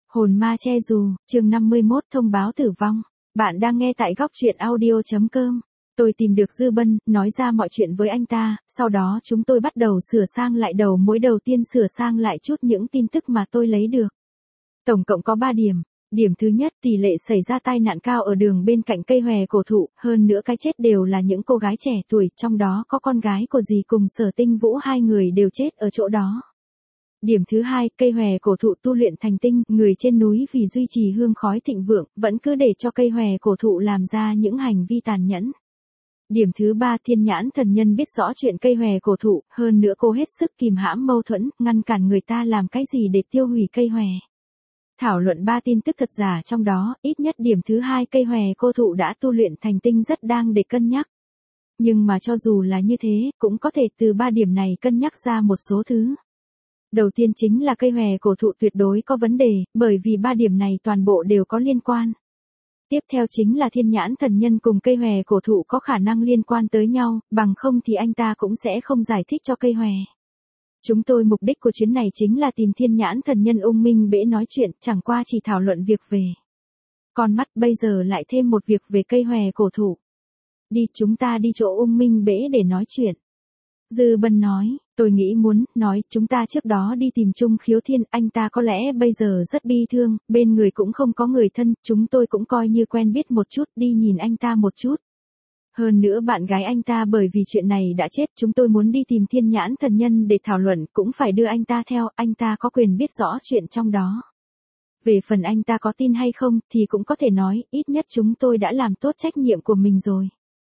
Hồn ma che dù, chương 51 thông báo tử vong. Bạn đang nghe tại góc truyện audio.com. Tôi tìm được Dư Bân, nói ra mọi chuyện với anh ta, sau đó chúng tôi bắt đầu sửa sang lại đầu mối, đầu tiên sửa sang lại chút những tin tức mà tôi lấy được. Tổng cộng có 3 điểm. Điểm thứ nhất, tỷ lệ xảy ra tai nạn cao ở đường bên cạnh cây hòe cổ thụ, hơn nữa cái chết đều là những cô gái trẻ tuổi, trong đó có con gái của dì cùng Sở Tinh Vũ, hai người đều chết ở chỗ đó. Điểm thứ hai, cây hòe cổ thụ tu luyện thành tinh, người trên núi vì duy trì hương khói thịnh vượng, vẫn cứ để cho cây hòe cổ thụ làm ra những hành vi tàn nhẫn. Điểm thứ ba, thiên nhãn thần nhân biết rõ chuyện cây hòe cổ thụ, hơn nữa cô hết sức kìm hãm mâu thuẫn, ngăn cản người ta làm cái gì để tiêu hủy cây hòe. Thảo luận 3 tin tức thật giả trong đó, ít nhất điểm thứ hai, cây hòe cổ thụ đã tu luyện thành tinh rất đang để cân nhắc. Nhưng mà cho dù là như thế, cũng có thể từ 3 điểm này cân nhắc ra một số thứ. Đầu tiên chính là cây hòe cổ thụ tuyệt đối có vấn đề, bởi vì 3 điểm này toàn bộ đều có liên quan. Tiếp theo chính là thiên nhãn thần nhân cùng cây hòe cổ thụ có khả năng liên quan tới nhau, bằng không thì anh ta cũng sẽ không giải thích cho cây hòe. Chúng tôi mục đích của chuyến này chính là tìm thiên nhãn thần nhân Ung Minh Bễ nói chuyện, chẳng qua chỉ thảo luận việc về con mắt, bây giờ lại thêm một việc về cây hòe cổ thụ. Đi, chúng ta đi chỗ Ung Minh Bễ để nói chuyện. Dư Bân nói, tôi nghĩ muốn nói chúng ta trước đó đi tìm Trung Khiếu Thiên, anh ta có lẽ bây giờ rất bi thương, bên người cũng không có người thân, chúng tôi cũng coi như quen biết một chút, đi nhìn anh ta một chút. Hơn nữa bạn gái anh ta bởi vì chuyện này đã chết, chúng tôi muốn đi tìm thiên nhãn thần nhân để thảo luận, cũng phải đưa anh ta theo, anh ta có quyền biết rõ chuyện trong đó. Về phần anh ta có tin hay không, thì cũng có thể nói, ít nhất chúng tôi đã làm tốt trách nhiệm của mình rồi.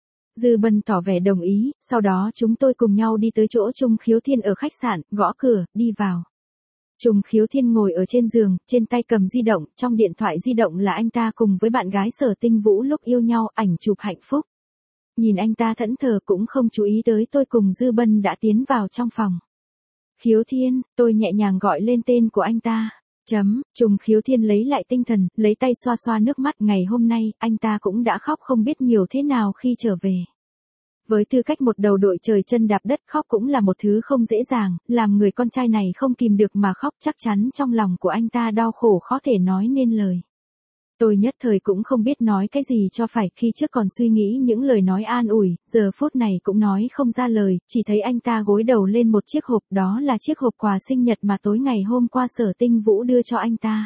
Dư Bân tỏ vẻ đồng ý, sau đó chúng tôi cùng nhau đi tới chỗ Trung Khiếu Thiên ở khách sạn, gõ cửa, đi vào. Trung Khiếu Thiên ngồi ở trên giường, trên tay cầm di động, trong điện thoại di động là anh ta cùng với bạn gái Sở Tinh Vũ lúc yêu nhau, ảnh chụp hạnh phúc. Nhìn anh ta thẫn thờ cũng không chú ý tới tôi cùng Dư Bân đã tiến vào trong phòng. Khiếu Thiên, tôi nhẹ nhàng gọi lên tên của anh ta. Trung Khiếu Thiên lấy lại tinh thần, lấy tay xoa xoa nước mắt, ngày hôm nay, anh ta cũng đã khóc không biết nhiều thế nào khi trở về. Với tư cách một đầu đội trời chân đạp đất, khóc cũng là một thứ không dễ dàng, làm người con trai này không kìm được mà khóc, chắc chắn trong lòng của anh ta đau khổ khó thể nói nên lời. Tôi nhất thời cũng không biết nói cái gì cho phải, khi trước còn suy nghĩ những lời nói an ủi, giờ phút này cũng nói không ra lời, chỉ thấy anh ta gối đầu lên một chiếc hộp, đó là chiếc hộp quà sinh nhật mà tối ngày hôm qua Sở Tinh Vũ đưa cho anh ta.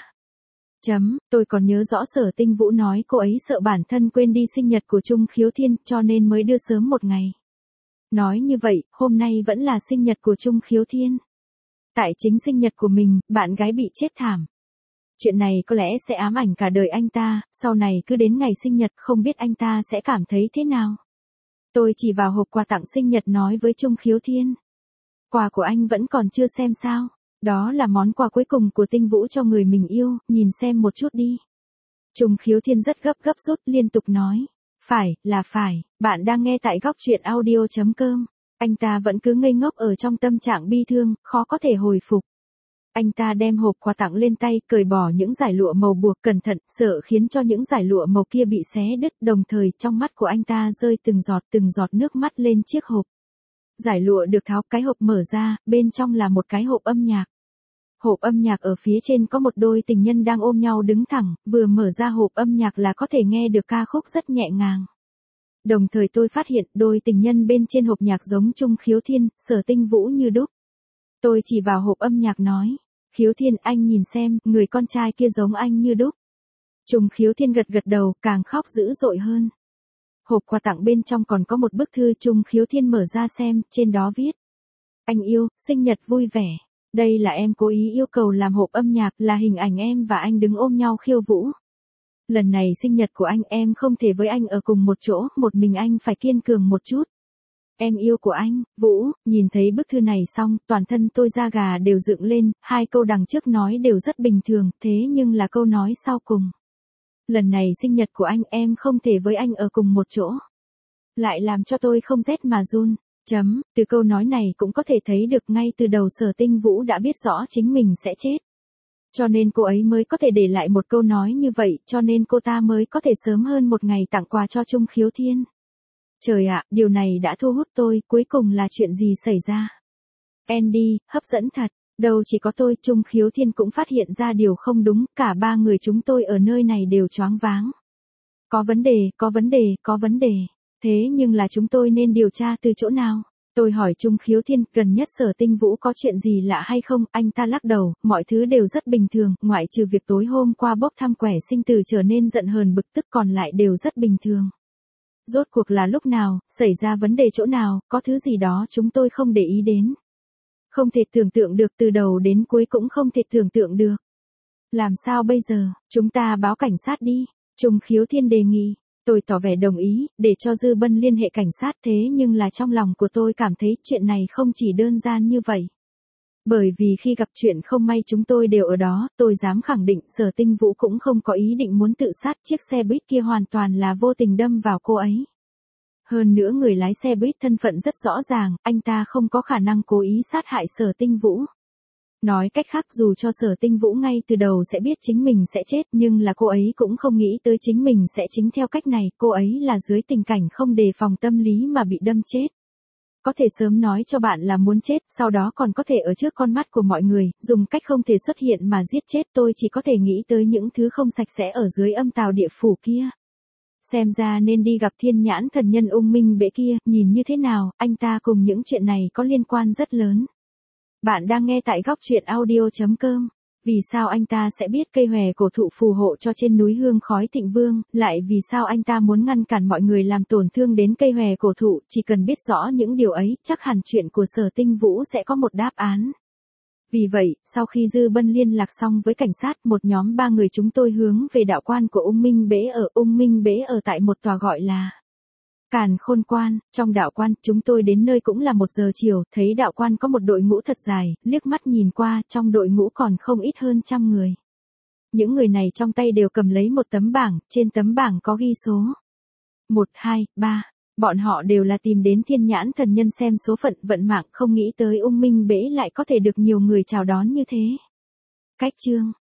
Tôi còn nhớ rõ Sở Tinh Vũ nói cô ấy sợ bản thân quên đi sinh nhật của Trung Khiếu Thiên, cho nên mới đưa sớm một ngày. Nói như vậy, hôm nay vẫn là sinh nhật của Trung Khiếu Thiên. Tại chính sinh nhật của mình, bạn gái bị chết thảm. Chuyện này có lẽ sẽ ám ảnh cả đời anh ta, sau này cứ đến ngày sinh nhật không biết anh ta sẽ cảm thấy thế nào. Tôi chỉ vào hộp quà tặng sinh nhật nói với Trung Khiếu Thiên. Quà của anh vẫn còn chưa xem sao? Đó là món quà cuối cùng của Tinh Vũ cho người mình yêu, nhìn xem một chút đi. Trung Khiếu Thiên rất gấp rút liên tục nói. Phải, bạn đang nghe tại góc truyện audio.com. Anh ta vẫn cứ ngây ngốc ở trong tâm trạng bi thương, khó có thể hồi phục. Anh ta đem hộp quà tặng lên tay, cởi bỏ những dải lụa màu buộc cẩn thận, sợ khiến cho những dải lụa màu kia bị xé đứt, đồng thời trong mắt của anh ta rơi từng giọt nước mắt lên chiếc hộp. Dải lụa được tháo, cái hộp mở ra, bên trong là một cái hộp âm nhạc. Hộp âm nhạc ở phía trên có một đôi tình nhân đang ôm nhau đứng thẳng, vừa mở ra hộp âm nhạc là có thể nghe được ca khúc rất nhẹ nhàng. Đồng thời tôi phát hiện đôi tình nhân bên trên hộp nhạc giống Trung Khiếu Thiên, Sở Tinh Vũ như đúc. Tôi chỉ vào hộp âm nhạc nói, Khiếu Thiên anh nhìn xem, người con trai kia giống anh như đúc. Trung Khiếu Thiên gật đầu, càng khóc dữ dội hơn. Hộp quà tặng bên trong còn có một bức thư, Trung Khiếu Thiên mở ra xem, trên đó viết. Anh yêu, sinh nhật vui vẻ. Đây là em cố ý yêu cầu làm hộp âm nhạc, là hình ảnh em và anh đứng ôm nhau khiêu vũ. Lần này sinh nhật của anh, em không thể với anh ở cùng một chỗ, một mình anh phải kiên cường một chút. Em yêu của anh, Vũ. Nhìn thấy bức thư này xong, toàn thân tôi da gà đều dựng lên, 2 câu đằng trước nói đều rất bình thường, thế nhưng là câu nói sau cùng. Lần này sinh nhật của anh, em không thể với anh ở cùng một chỗ. Lại làm cho tôi không rét mà run. Từ câu nói này cũng có thể thấy được ngay từ đầu Sở Tinh Vũ đã biết rõ chính mình sẽ chết. Cho nên cô ấy mới có thể để lại một câu nói như vậy, cho nên cô ta mới có thể sớm hơn một ngày tặng quà cho Trung Khiếu Thiên. Trời ạ, điều này đã thu hút tôi, cuối cùng là chuyện gì xảy ra? Andy, hấp dẫn thật. Đâu chỉ có tôi, Trung Khiếu Thiên cũng phát hiện ra điều không đúng, cả ba người chúng tôi ở nơi này đều choáng váng. Có vấn đề, có vấn đề, có vấn đề. Thế nhưng là chúng tôi nên điều tra từ chỗ nào? Tôi hỏi Trung Khiếu Thiên, gần nhất Sở Tinh Vũ có chuyện gì lạ hay không? Anh ta lắc đầu, mọi thứ đều rất bình thường, ngoại trừ việc tối hôm qua bốc thăm quẻ sinh tử trở nên giận hờn bực tức, còn lại đều rất bình thường. Rốt cuộc là lúc nào, xảy ra vấn đề chỗ nào, có thứ gì đó chúng tôi không để ý đến. Không thể tưởng tượng được, từ đầu đến cuối cũng không thể tưởng tượng được. Làm sao bây giờ, chúng ta báo cảnh sát đi. Trung Khiếu Thiên đề nghị. Tôi tỏ vẻ đồng ý, để cho Dư Bân liên hệ cảnh sát, thế nhưng là trong lòng của tôi cảm thấy chuyện này không chỉ đơn giản như vậy. Bởi vì khi gặp chuyện không may chúng tôi đều ở đó, tôi dám khẳng định Sở Tinh Vũ cũng không có ý định muốn tự sát, chiếc xe buýt kia hoàn toàn là vô tình đâm vào cô ấy. Hơn nữa người lái xe buýt thân phận rất rõ ràng, anh ta không có khả năng cố ý sát hại Sở Tinh Vũ. Nói cách khác, dù cho Sở Tinh Vũ ngay từ đầu sẽ biết chính mình sẽ chết, nhưng là cô ấy cũng không nghĩ tới chính mình sẽ chính theo cách này, cô ấy là dưới tình cảnh không đề phòng tâm lý mà bị đâm chết. Có thể sớm nói cho bạn là muốn chết, sau đó còn có thể ở trước con mắt của mọi người, dùng cách không thể xuất hiện mà giết chết, tôi chỉ có thể nghĩ tới những thứ không sạch sẽ ở dưới âm tào địa phủ kia. Xem ra nên đi gặp Thiên Nhãn Thần Nhân Ung Minh Bệ kia, nhìn như thế nào, anh ta cùng những chuyện này có liên quan rất lớn. Bạn đang nghe tại góc truyện audio.com. Vì sao anh ta sẽ biết cây hòe cổ thụ phù hộ cho trên núi hương khói Thịnh Vương, lại vì sao anh ta muốn ngăn cản mọi người làm tổn thương đến cây hòe cổ thụ, chỉ cần biết rõ những điều ấy, chắc hẳn chuyện của Sở Tinh Vũ sẽ có một đáp án. Vì vậy, sau khi Dư Bân liên lạc xong với cảnh sát, một nhóm 3 người chúng tôi hướng về đạo quan của Ung Minh Bế ở. Ung Minh Bế ở tại một tòa gọi là Càn Khôn Quan. Trong đạo quan, chúng tôi đến nơi cũng là 1 giờ chiều, thấy đạo quan có một đội ngũ thật dài, liếc mắt nhìn qua, trong đội ngũ còn không ít hơn 100 người. Những người này trong tay đều cầm lấy một tấm bảng, trên tấm bảng có ghi số 1, 2, 3. Bọn họ đều là tìm đến Thiên Nhãn Thần Nhân xem số phận vận mạng, không nghĩ tới Ung Minh Bế lại có thể được nhiều người chào đón như thế. Cách chương